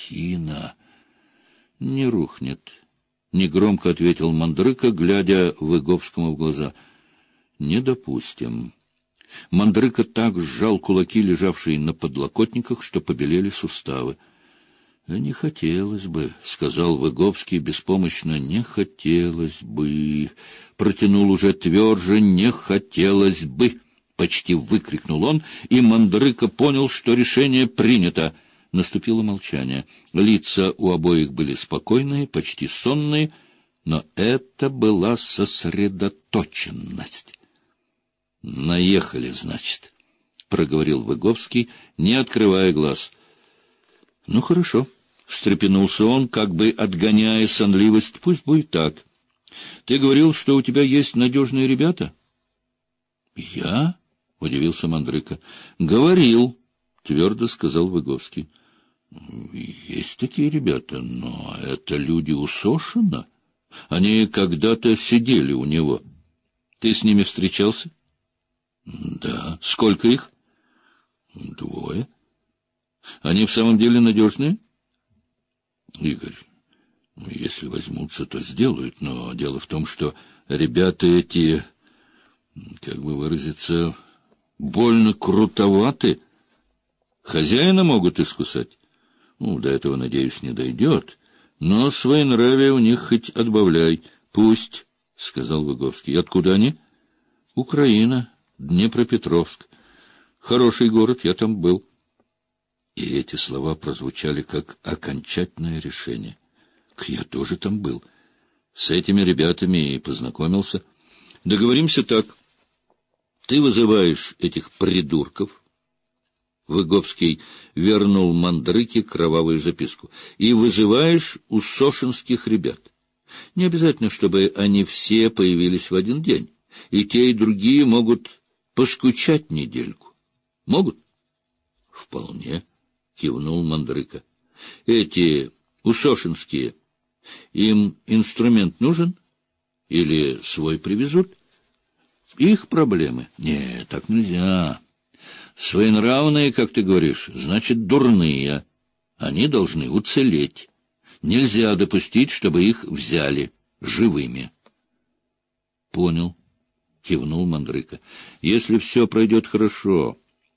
картина не рухнет, — негромко ответил Мандрыка, глядя Выговскому в глаза. — Не допустим. Мандрыка так сжал кулаки, лежавшие на подлокотниках, что побелели суставы. — Не хотелось бы, — сказал Выговский беспомощно, — не хотелось бы. Протянул уже тверже: не хотелось бы. Почти выкрикнул он, и Мандрыка понял, что решение принято. Наступило молчание. Лица у обоих были спокойные, почти сонные, но это была сосредоточенность. — Наехали, значит, — проговорил Выговский, не открывая глаз. — Ну, хорошо, — встрепенулся он, как бы отгоняя сонливость. — Пусть будет так. Ты говорил, что у тебя есть надежные ребята? — Я? — удивился Мандрыка. — Говорил, — твердо сказал Выговский. — Есть такие ребята, но это люди Усошина. Они когда-то сидели у него. Ты с ними встречался? — Да. Сколько их? — 2. Они в самом деле надежные? — Игорь, если возьмутся, то сделают, но дело в том, что ребята эти, как бы выразиться, больно крутоваты. Хозяина могут искусать. Ну, до этого, надеюсь, не дойдет. Но своенравие у них хоть отбавляй. Пусть, — сказал Выговский. — Откуда они? — Украина, Днепропетровск. Хороший город, я там был. И эти слова прозвучали как окончательное решение. Я тоже там был. С этими ребятами и познакомился. Договоримся так. Ты вызываешь этих придурков. Выговский вернул Мандрыке кровавую записку. И вызываешь усошинских ребят. Не обязательно, чтобы они все появились в один день. И те, и другие могут поскучать недельку. Могут? Вполне, кивнул Мандрыка. Эти усошинские, им инструмент нужен? Или свой привезут? Их проблемы. Нет, так нельзя. Своенравные, как ты говоришь, значит, дурные. Они должны уцелеть. Нельзя допустить, чтобы их взяли живыми. Понял, кивнул Мандрыка. Если все пройдет хорошо,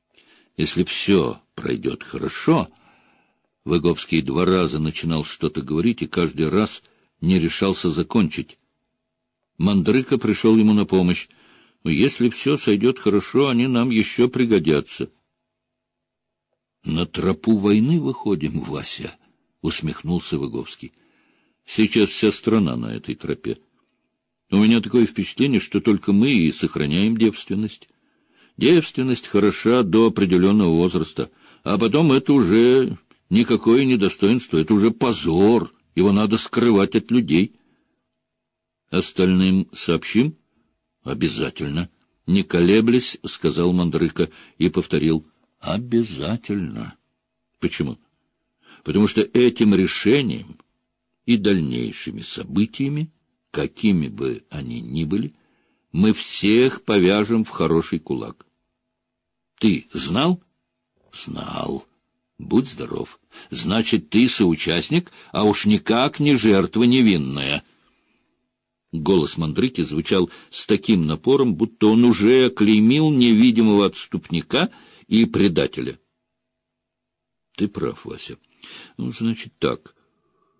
Выговский 2 раза начинал что-то говорить и каждый раз не решался закончить. Мандрыка пришел ему на помощь. Если все сойдет хорошо, они нам еще пригодятся. — На тропу войны выходим, Вася, — усмехнулся Выговский. — Сейчас вся страна на этой тропе. У меня такое впечатление, что только мы и сохраняем девственность. Девственность хороша до определенного возраста, а потом это уже никакое недостоинство, это уже позор, его надо скрывать от людей. Остальным сообщим? Обязательно. Не колеблясь, сказал Мандрыка и повторил: обязательно. Почему? Потому что этим решением и дальнейшими событиями, какими бы они ни были, мы всех повяжем в хороший кулак. Ты знал? Знал. Будь здоров. Значит, ты соучастник, а уж никак не жертва невинная. Голос Мандрыки звучал с таким напором, будто он уже клеймил невидимого отступника и предателя. Ты прав, Вася. Ну, значит так.